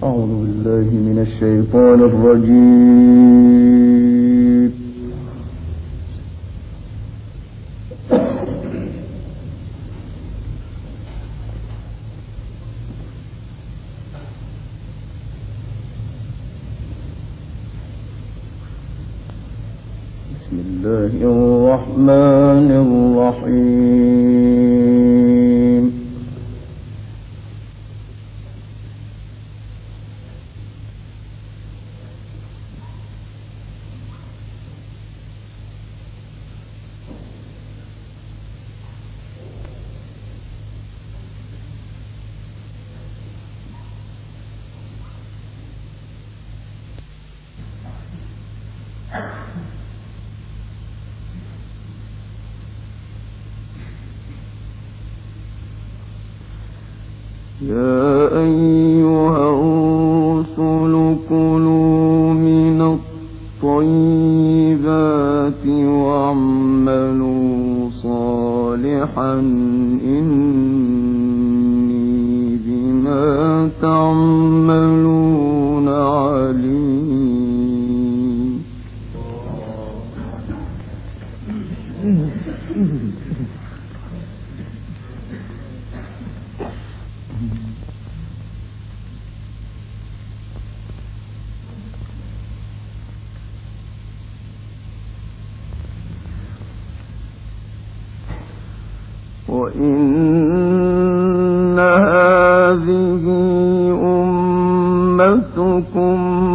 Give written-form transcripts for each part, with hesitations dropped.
أعوذ بالله من الشيطان الرجيم. بسم الله الرحمن الرحيم. يا أيها الرسل كلوا من الطيبات واعملوا صالحا إني بما تعملون عليم. وإن هذه أمتكم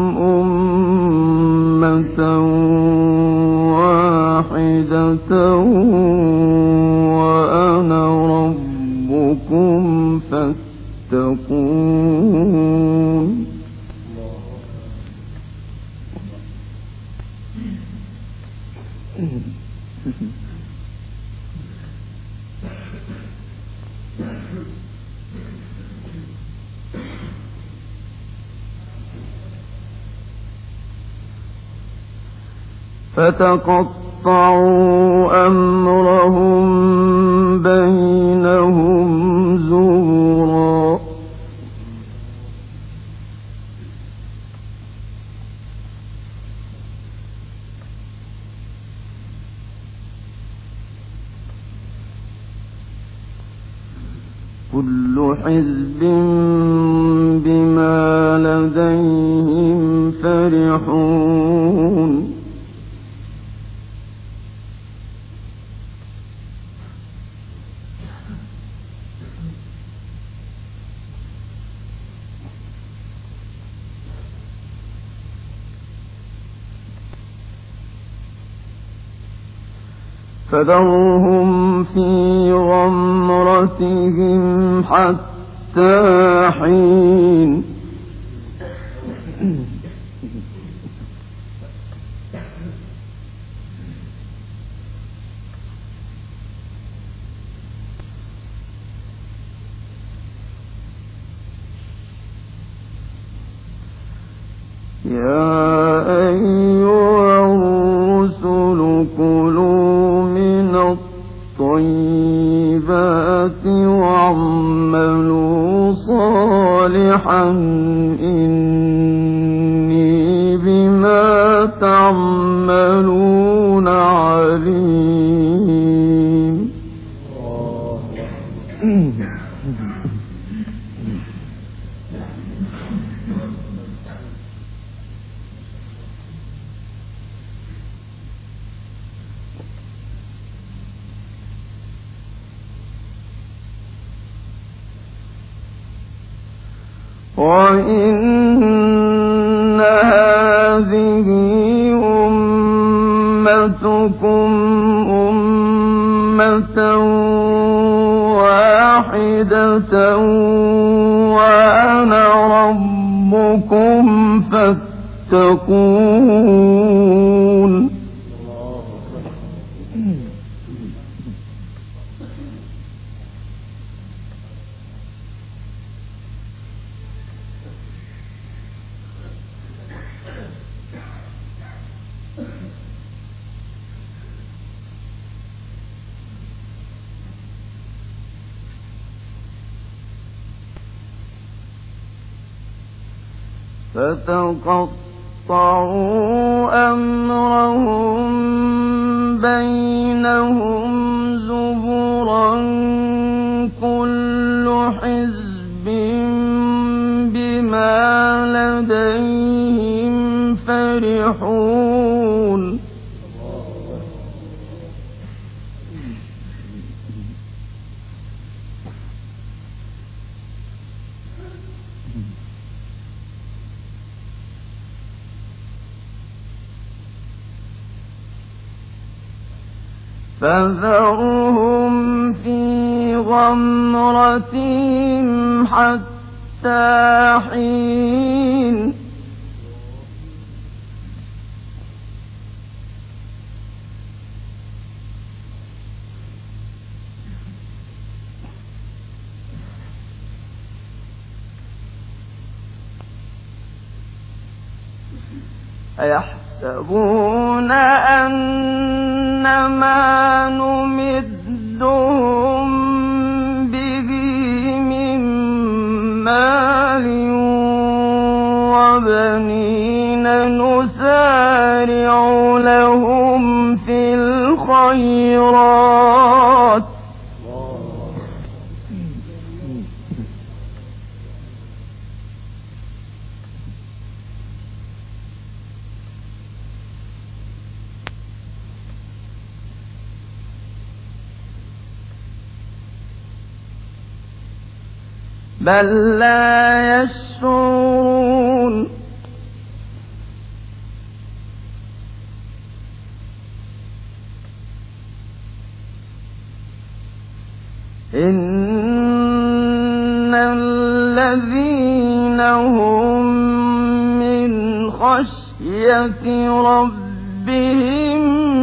أمة واحدة وأنا ربكم فاتقون. فتقطعوا أمرهم بينهم زبرا. كل حزب بما لديهم فرحون. فذرهم في غمرتهم حتى حين. يا أيها الرسل كلوا من الطيبات واعملوا صالحا إني بما تعملون عليم. وإن هذه أمتكم أمة واحدة وأنا ربكم فاتقون. فتقطعوا أمرهم بينهم زبرا كل حزب بما لديهم فرحون فذرهم في غمرتهم حتى حين أيحسبون أنما نمدهم به من مال وبنين نسارع لهم في الخيرات بل لا يشعرون إن الذين هم من خشية ربهم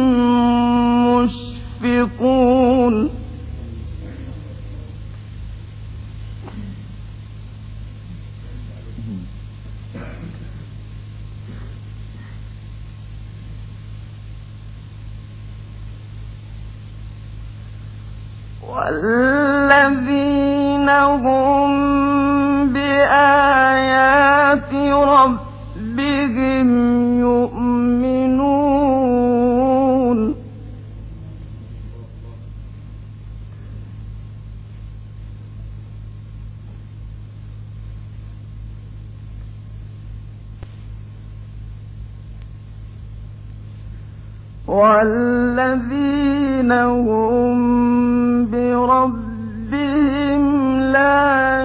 مشفقون والذين هم بآيات ربهم يؤمنون والذين هم بربهم لا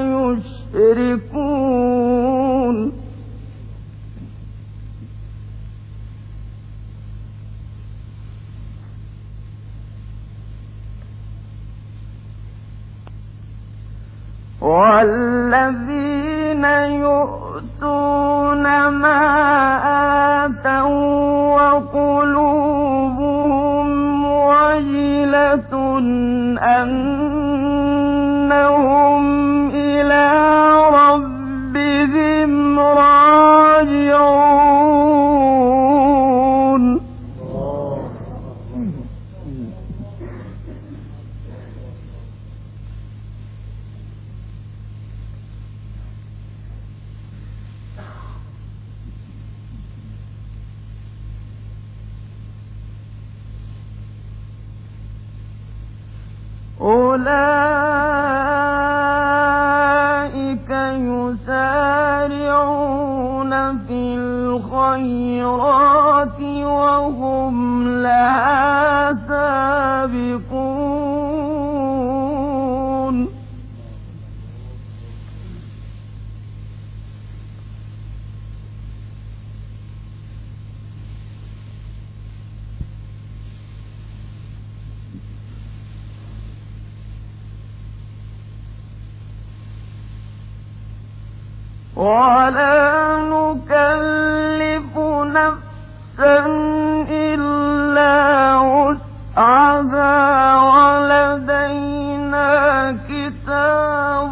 يشركون والذين يؤتون ما آتوا وقلوبهم وجلة أنهم إلى ربهم راجعون أولئك يسارعون في الخيرات وهم لها سابقون ولا نكلف نفسا إلا وسعها ولدينا كتاب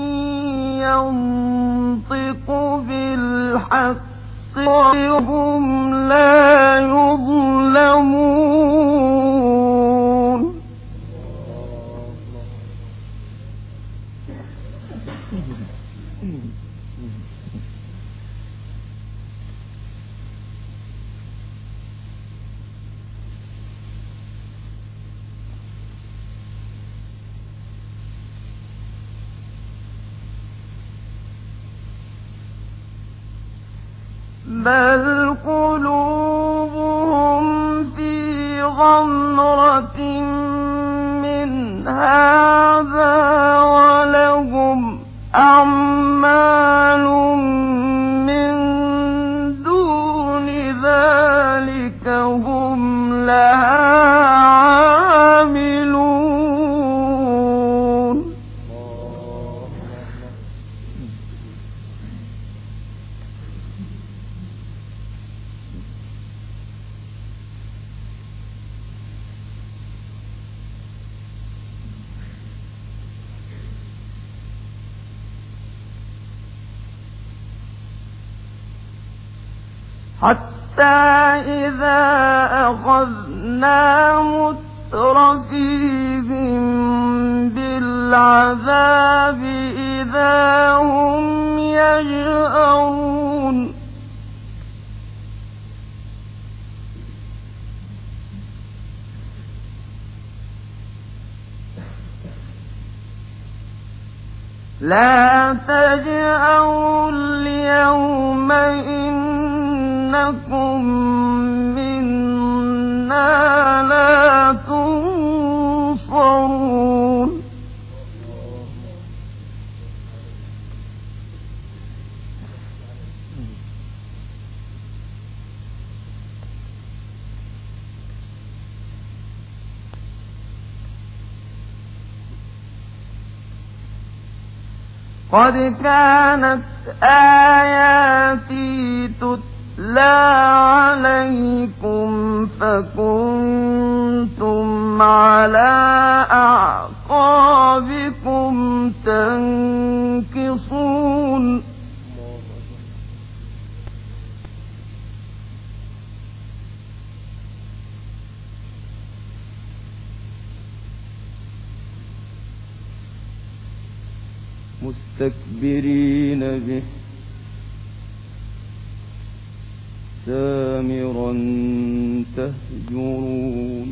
ينطق بالحق وهم لا يظلمون بل قلوبهم في غمرة من هذا ولهم أعمال من دون ذلك هم لها عاملون. حتى إذا أخذنا مترفيهم بالعذاب إذا هم يجأرون لا تجأروا اليوم إنكم منا لا تنصرون. قد كانت آياتي تتلى عليكم فكنتم على أعقابكم تنكصون. مستكبرين به سامرا تهجرون.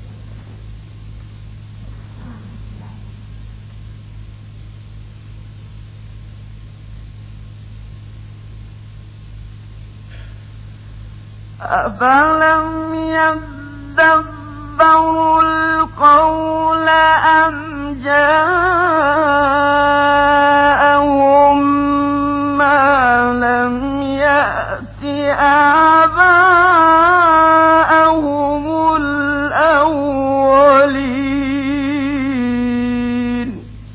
أفلم يدبروا القول أم جاءهم ما لم يأت آباءهم الأولين.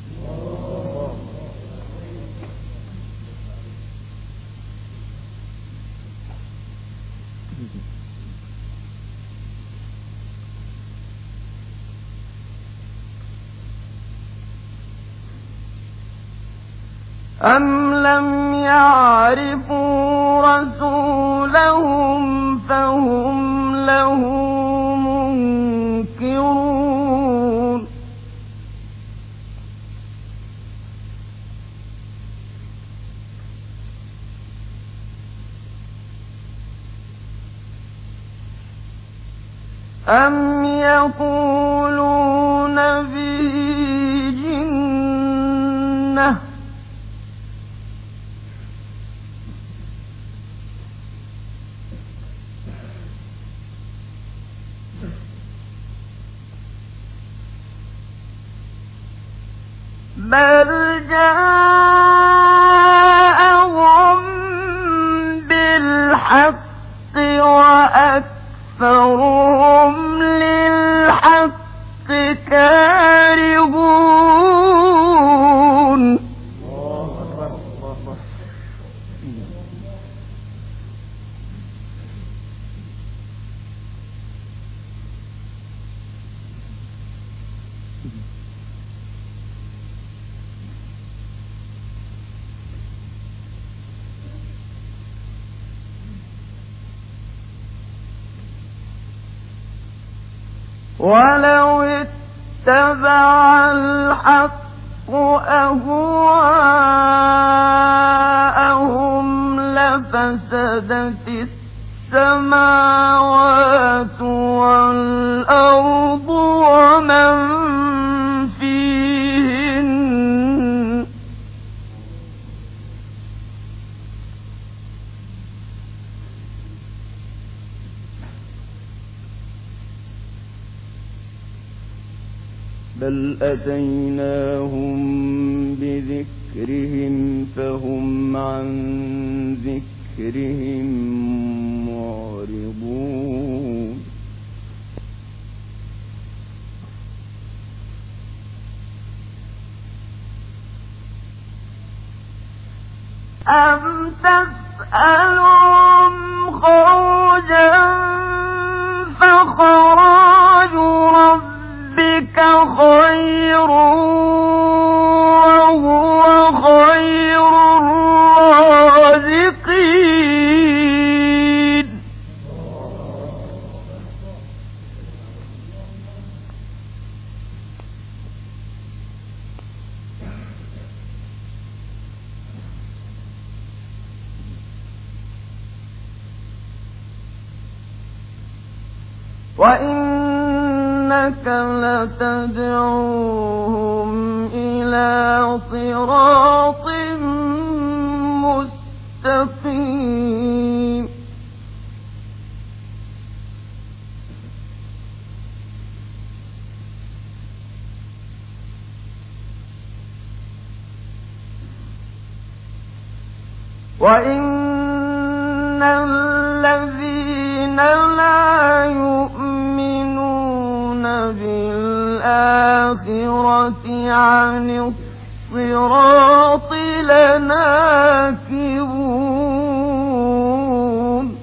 أم لم يعرفوا رسولهم فهم له منكرون. أم يقولون به جنة بل جاءهم بالحق وأكثرهم للحق كارهون. ولو اتبع الحق أهواءهم لفسدت السماوات والأرض ومن فيهن بل أتيناهم بذكرهم فهم عن ذكرهم معرضون أم تسألهم خرجا فخراج ربك خير وهو خير الرازقين وإنك لتدعوهم إلى صراط مستقيم وإن الذين لا يؤمنون بالآخرة عن الصراط لناكبون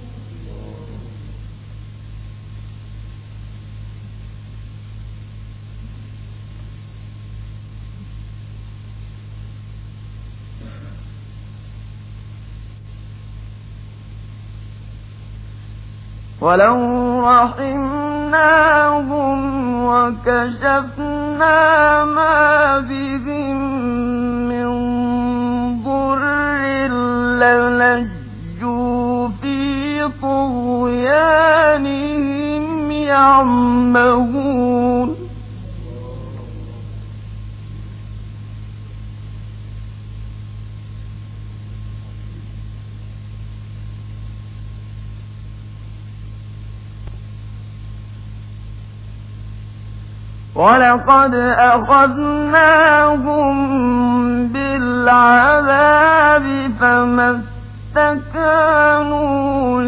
ولو رحمناهم وكشفنا ما بهم من ضر للجوا في طغيانهم يعمهون ولقد أخذناهم بالعذاب فما استكانوا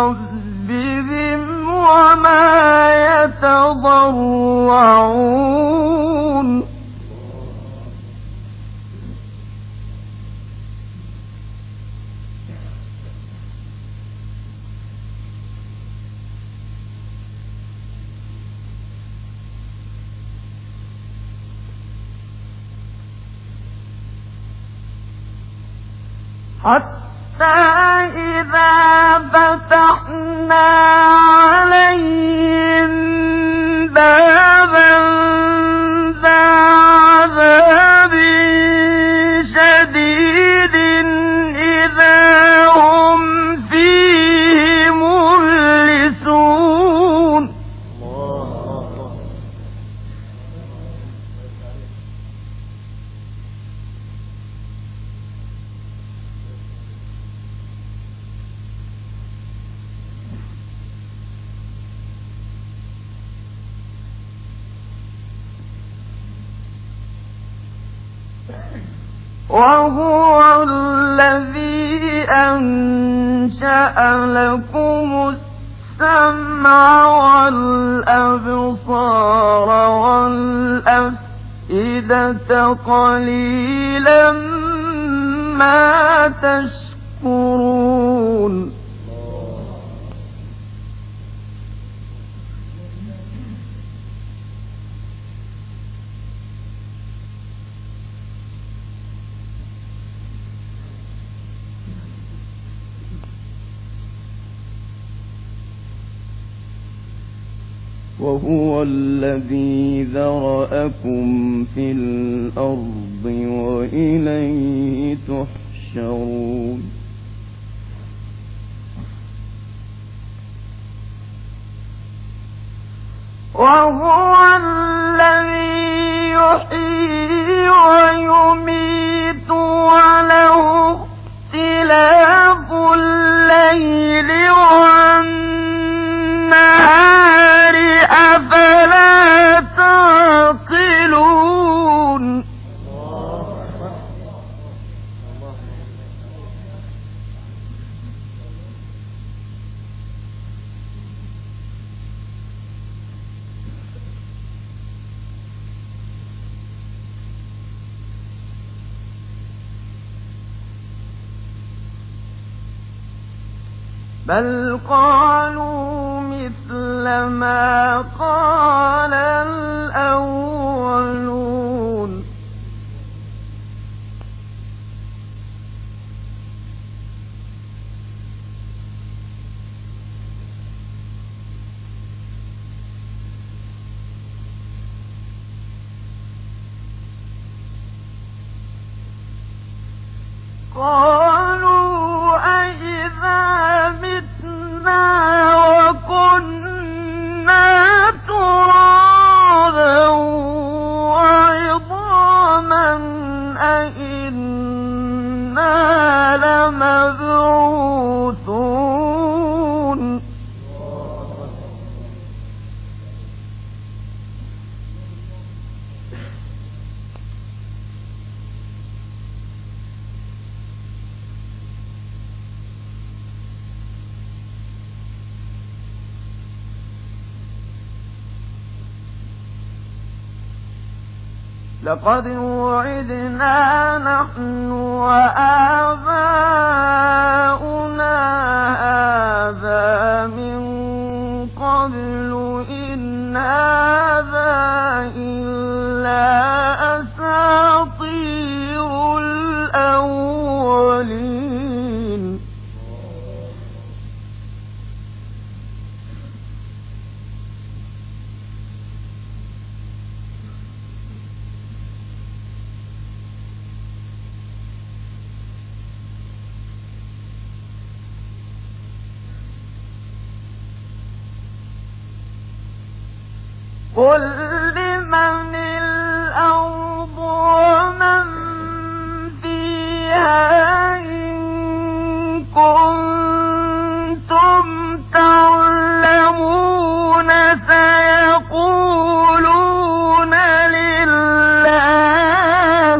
لربهم وما يتضرعون حتى إذا فتحنا عليهم بابا ذا عذاب شديد إذا هم فيه مبلسون وهو الذي أنشأ لكم السمع والأبصار والأفئدة قليلا ما تشكرون وهو الذي ذرأكم في الأرض وإليه تحشرون وهو الذي يحيي ويميت وله اختلاف الليل والنهار أفلا تعقلون بل قالوا مثل ما قال الأولون قالوا أئذا متنا وكنا ترابا وعظاما أئنا لمبعوثون لقد وعدنا نحن وآباؤنا هذا من قبل إن هذا إلا أساطير الأولين قل لمن الأرض ومن فيها إن كنتم تعلمون سيقولون لله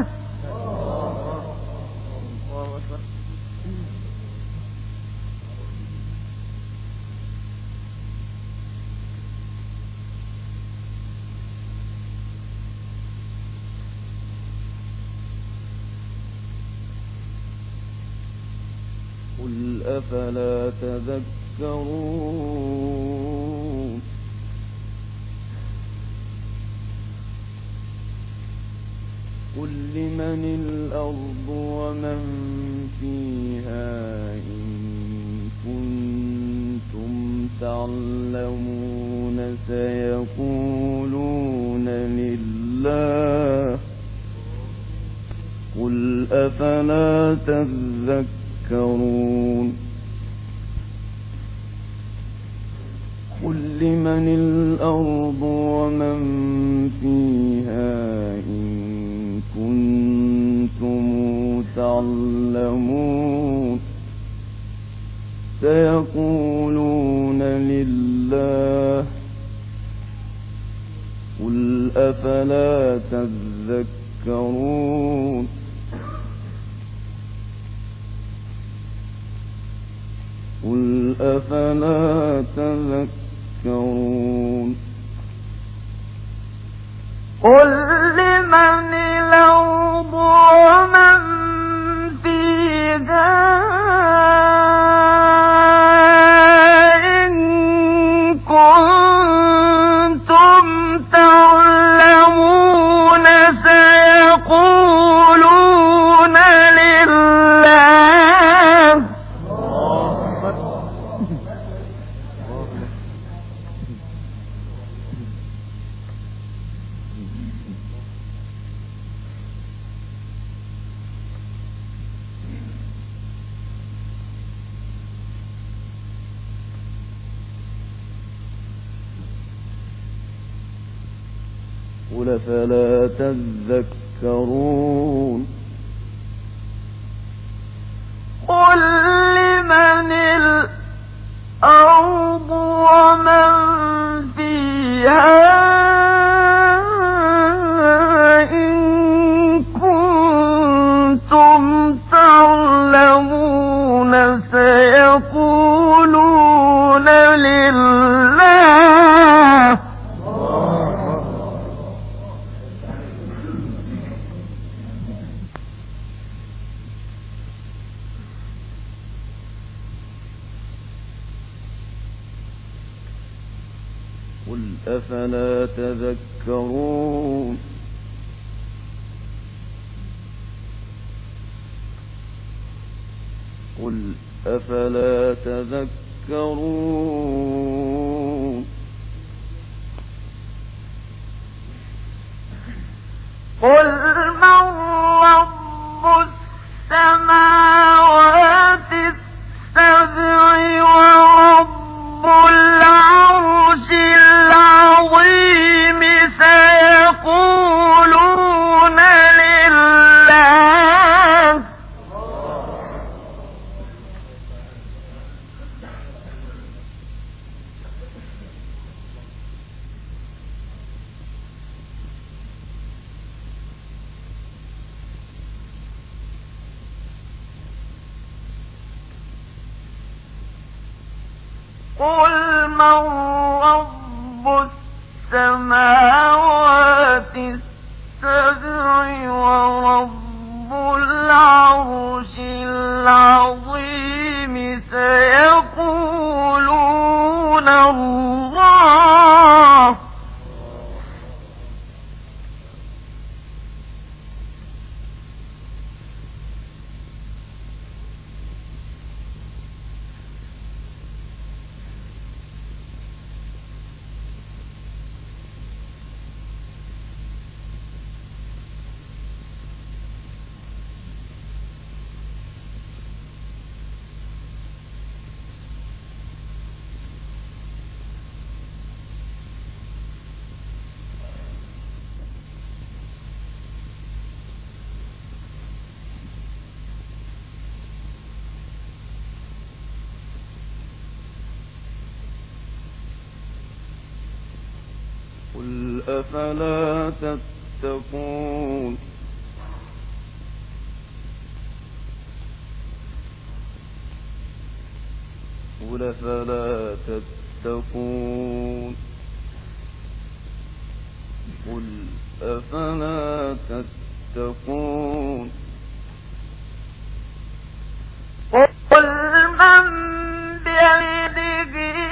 قل أفلا تذكرون قل لمن الأرض ومن فيها إن كنتم تعلمون سيقولون لله قل أفلا تذكرون قل لمن الأرض ومن فيها إن كنتم تعلمون سيقولون لله قل أفلا تذكرون قل أفلا تذكرون قل لمن الأرض ومن فيها إن كنتم تعلمون سيقولون لله قل فلا تذكرون قل لمن الأرض ومن فيها إن كنتم تعلمون سيقولون لله قل أفلا تذكرون قل أفلا تذكرون قل من رب السماوات السبع ورب العرش العظيم سيقولون لله قل من رب السماوات السبع ورب العرش العظيم سيقولون الله قل أفلا تتقون قل أفلا تتقون قل أفلا تتقون قل من بيده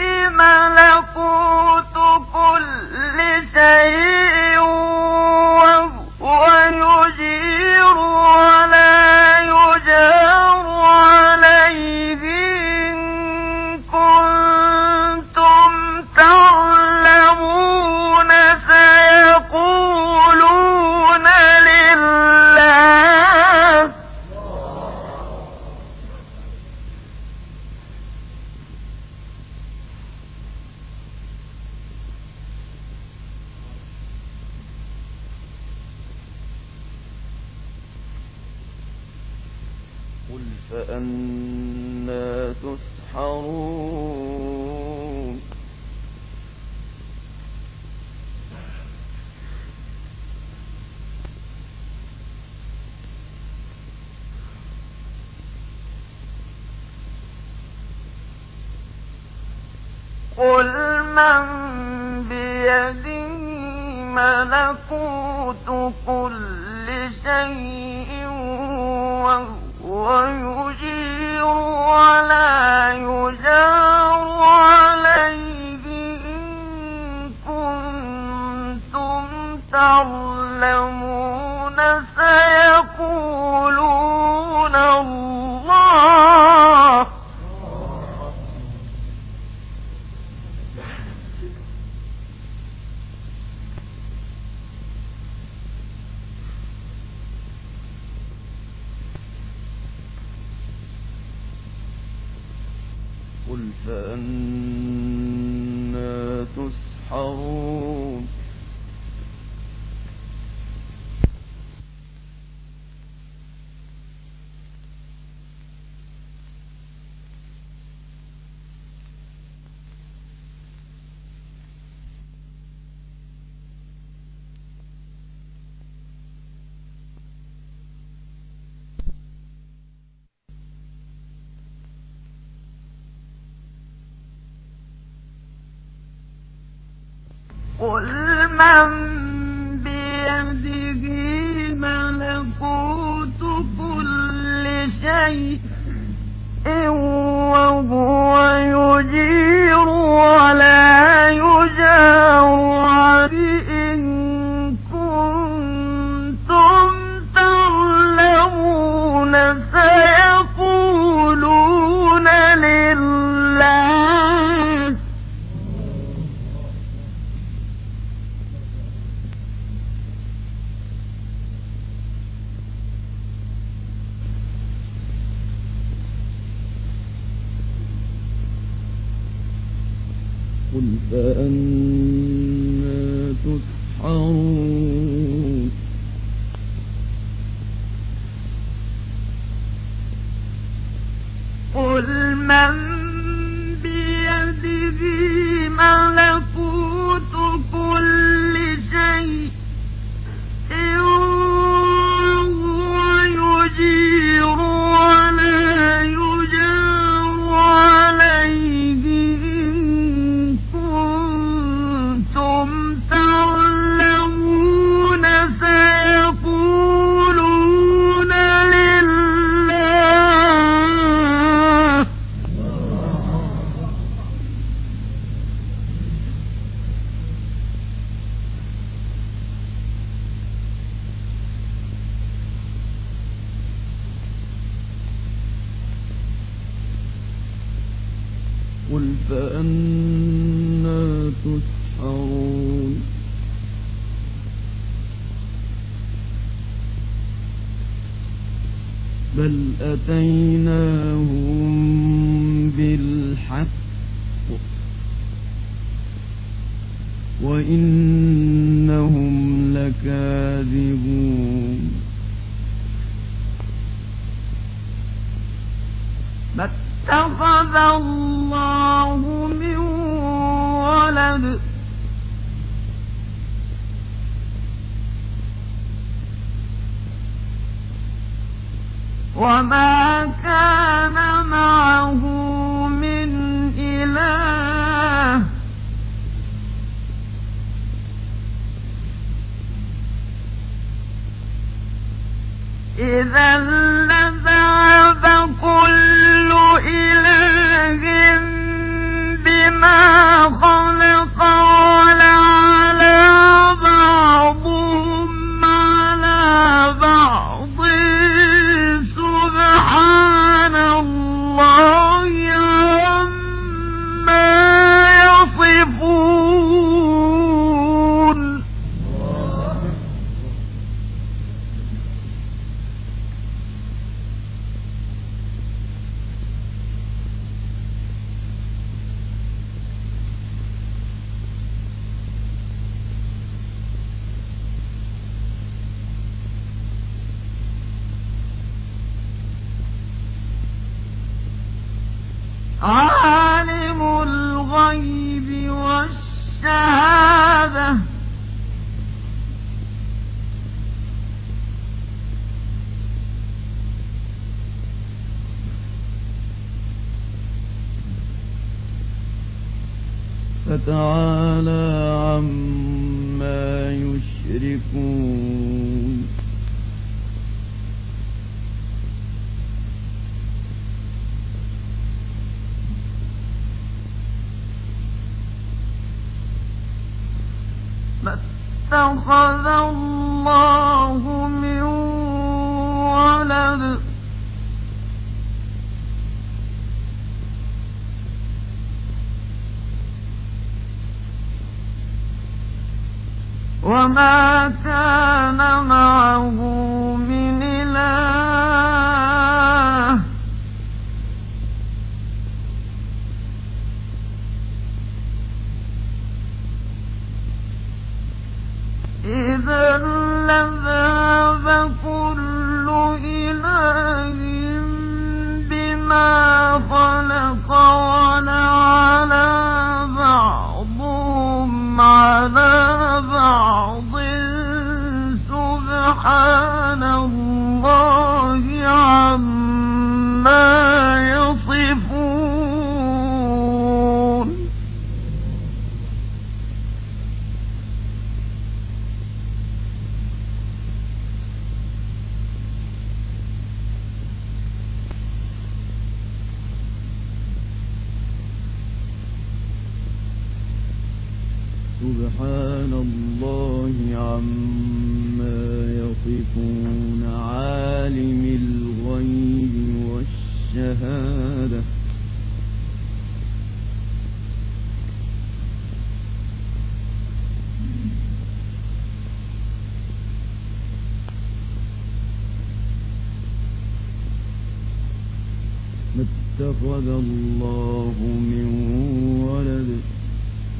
ملكوت كل شيء وهو يجير ولا يجار عليه إن كنتم تعلمون سيقولون لله قل فأنى تسحرون قل من بيده ملكوت كل شيء وهو يجير ولا يجار عليه إن كنتم تعلمون سيقولون الله قل فأنى تسحرون قل من بيده ملكوت كل شيء وهو يجير ولا يجار قل فأنا تسحرون قل من بيده ملكوت كل شيء ويجير ولا يجار عليه إن كنتم تعلمون سيقولون لله. قل فأنا تسحرون بل أتيناهم بالحق وإنهم لكاذبون ما اتخذ الله من ولد وما كان معه من إله إذا لذهب كل إله بما خلق ولعلى بعضهم على بعض سبحان الله عما يصفون. عالم الغيب والشهادة فتعالى عما يشركون ما اتخذ الله من ولد وما كان معه من إله إذا لذهب كل إله بما خلق ولعلى بعضهم على بعض سبحان الله عما يصفون. سبحان الله عما يصفون عالم الغيب والشهادة ما اتخذ الله من ولد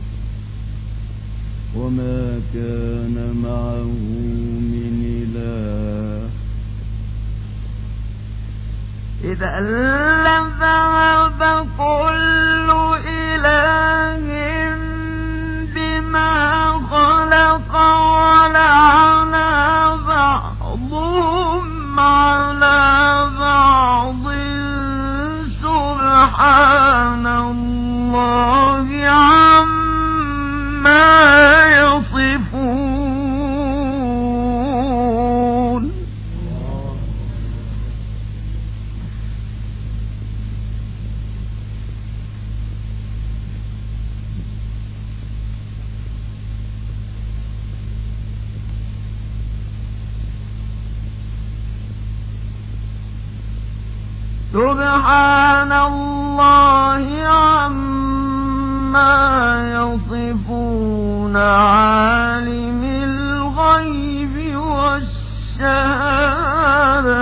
وما كان معه من إله إذا لذهب كل إله بما خلق ولعلى بعضهم على بعض سبحان الله عما يصفون. سبحان الله عما يصفون عالم الغيب والشهادة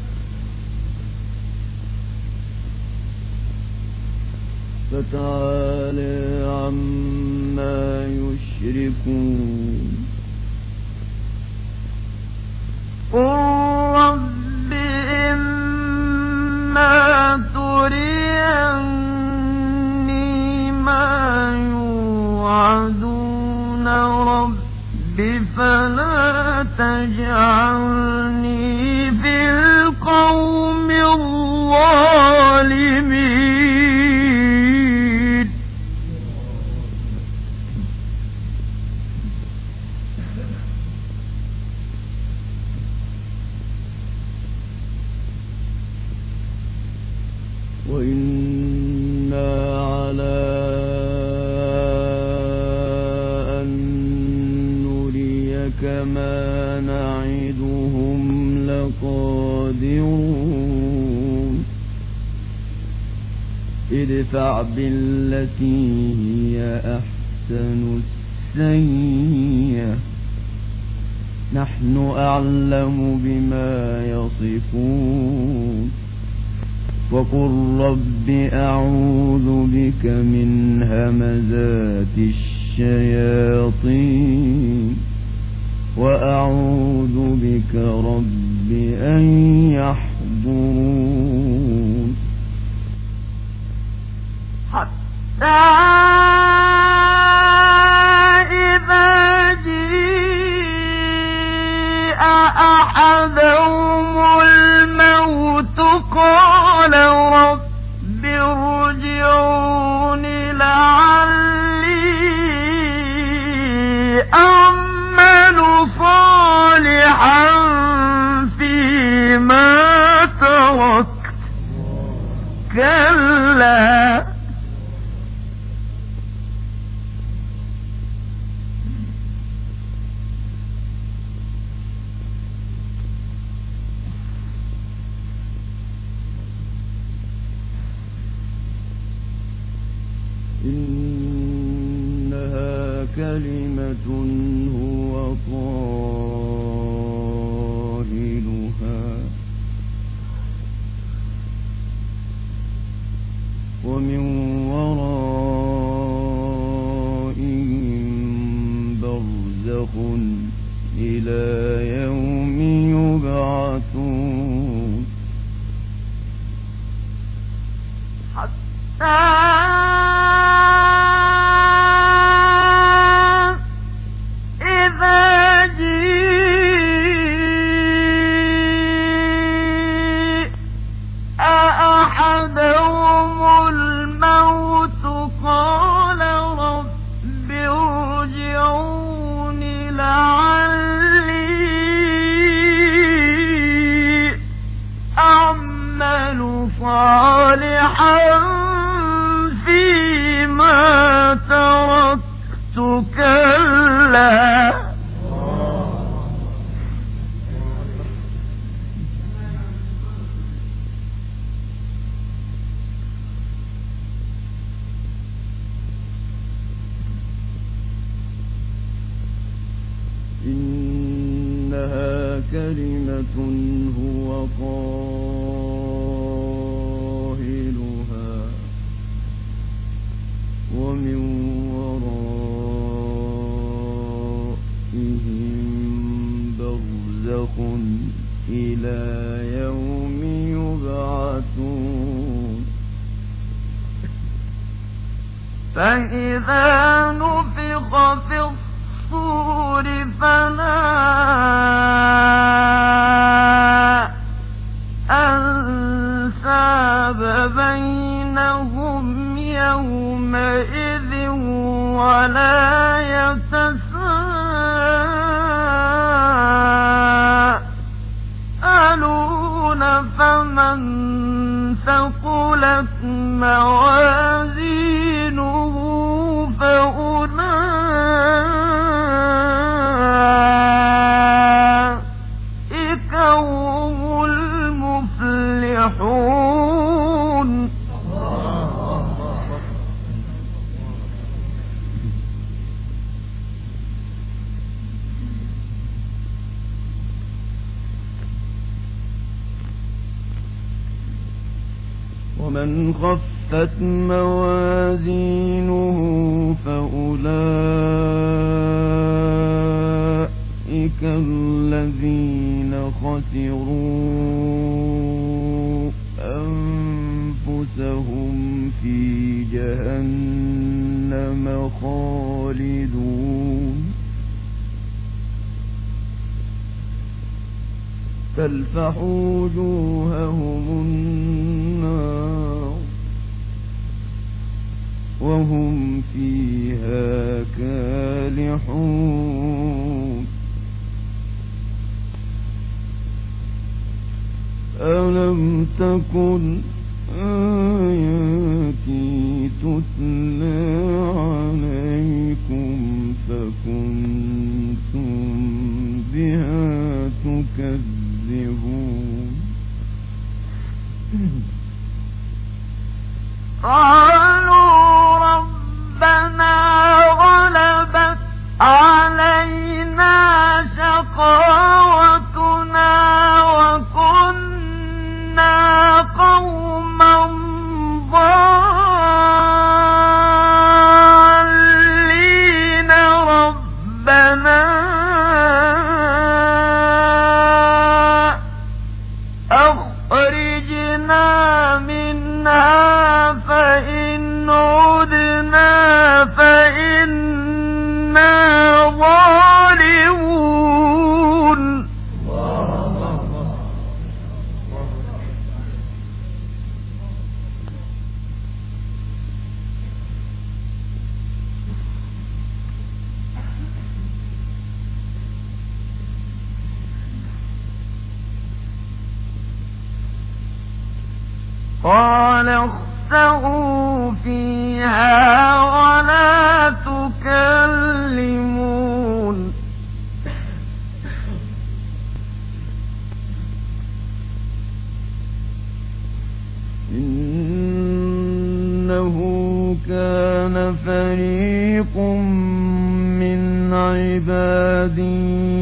فتعالى عما يشركون. رب إما تريني ما يوعدون رب فلا تجعلني في القوم الظالمين. وإنا على أن نريك ما نعدهم لقادرون. ادفع بالتي هي أحسن السيئة نحن أعلم بما يصفون. وقل رب أعوذ بك من همزات الشياطين وأعوذ بك رب أن يحضرون. حتى إذا جاء أحدهم الموت قال رب ارجعون لعلي أعمل صالحا فيما تركت كلا إنها كلمة هو قائلها ومن ورائهم برزخ إلى يوم يبعثون. حتى إذا جاء أحدهم الموت قال رب ارجعون لعلي أعمل صالحا فيما تركت كلا إنها كلمة هو قائلها ومن ورائهم فإذا نفخ في الصور فلا أنساب بينهم يومئذ ولا يتساءلون فمن ثقلت موازينه فأولئك هم المفلحون. ومن خفت موازينه فأولئك الذين خسروا أنفسهم في جهنم خالدون تلفح وجوههم النار وهم فيها كالحون ألم تكن آياتي تتلى عليكم فكنتم بها تكذبون قالوا ربنا غلبت علينا شقاوتنا وكنا قوما ضالين ربنا أخرجنا منها فإن عدنا فإنا ظالمون. قال اخسئوا فيها ولا تكلمون. إنه كان فريق من عبادي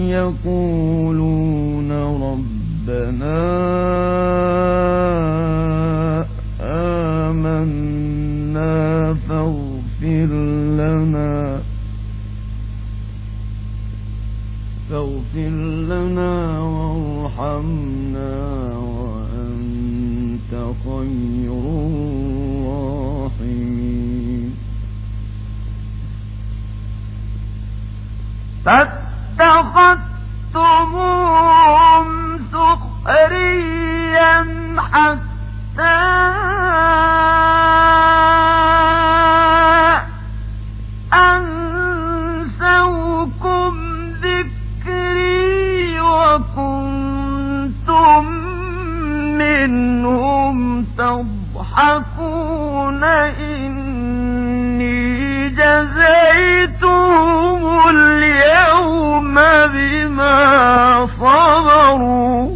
يقولون ربنا آمنا فاغفر لنا وارحمنا وأنت خير الراحمين فاتخذتموهم سخريا حتى أنسوكم ذكري وكنتم منهم تضحكون إني جزيتهم اليوم بما صبروا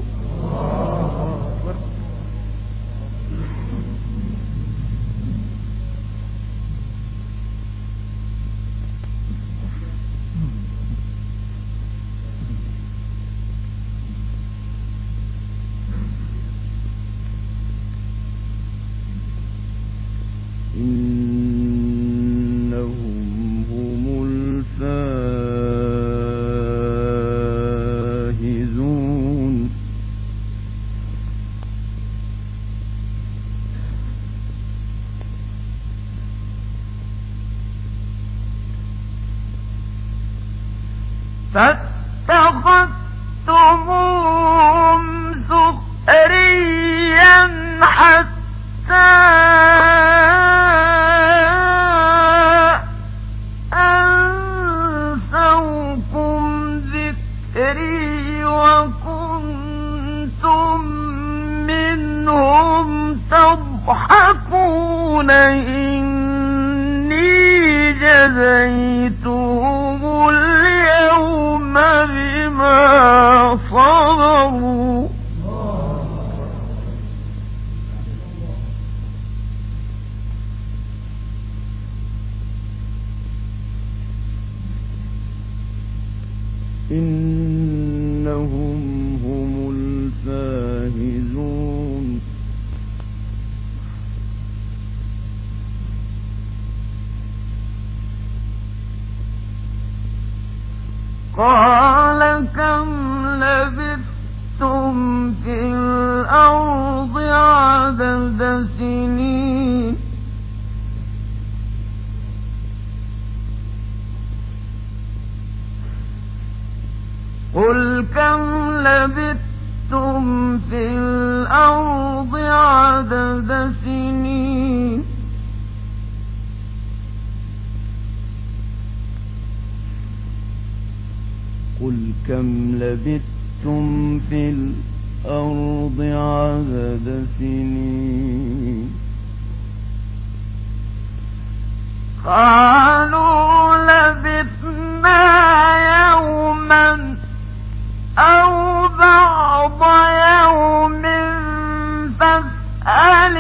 إنهم هم الفائزون فاتخذتموهم سخريا حتى أنسوكم ذكري وكنتم منهم تضحكون إني جزيتهم اليوم بما صبروا إنهم هم الفائزون قال كم لبثتم في الأرض عدد سنين قل كم لبثتم في الأرض عدد سنين قل كم لبثتم في الأرض عدد سنين قالوا لبثنا يوما أو بعض يوم فاسأل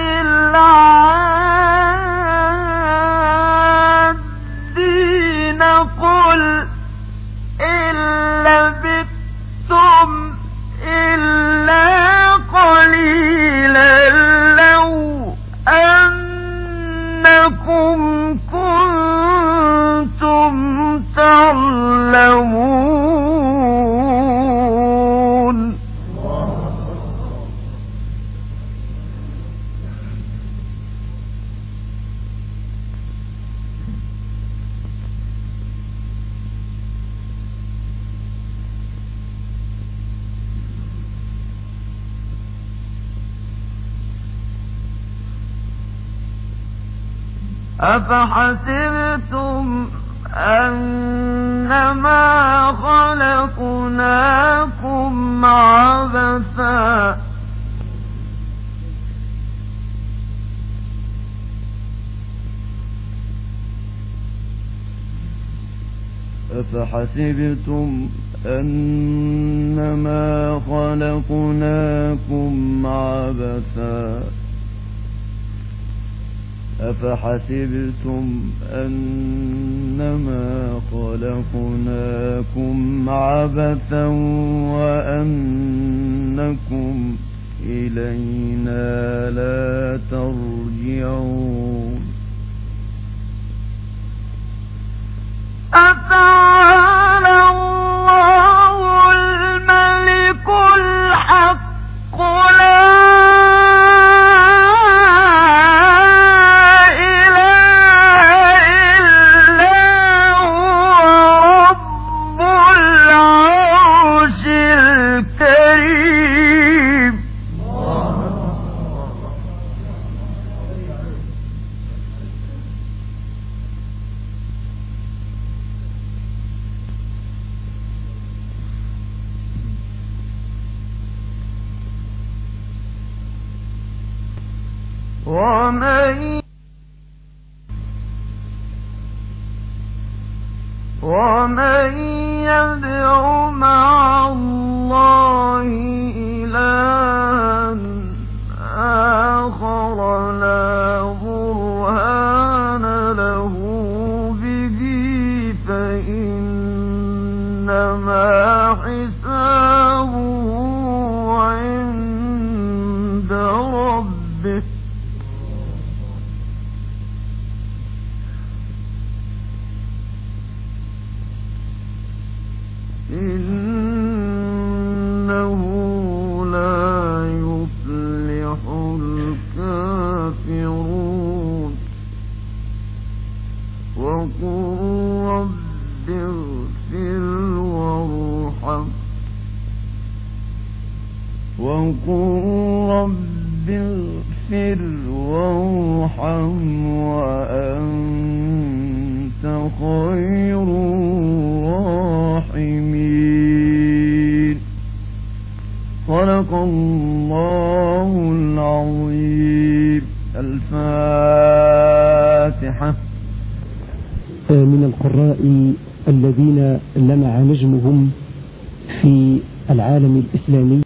العادين قل إن لبثتم إلا قليلا لو أنكم كنتم تعلمون أفحسبتم أنما خلقناكم عبثا أفحسبتم أنما خلقناكم عبثا أفحسبتم أنما خلقناكم عبثا وأنكم إلينا لا ترجعون أتعالى الله الملك الحق لا ومن يدع مع الله إلها آخر لا برهان له به فإنما حسابه عند ربه ارحم وأنت خير الراحمين. صدق الله العظيم. الفاتحة. من القراء الذين لمع نجمهم في العالم الإسلامي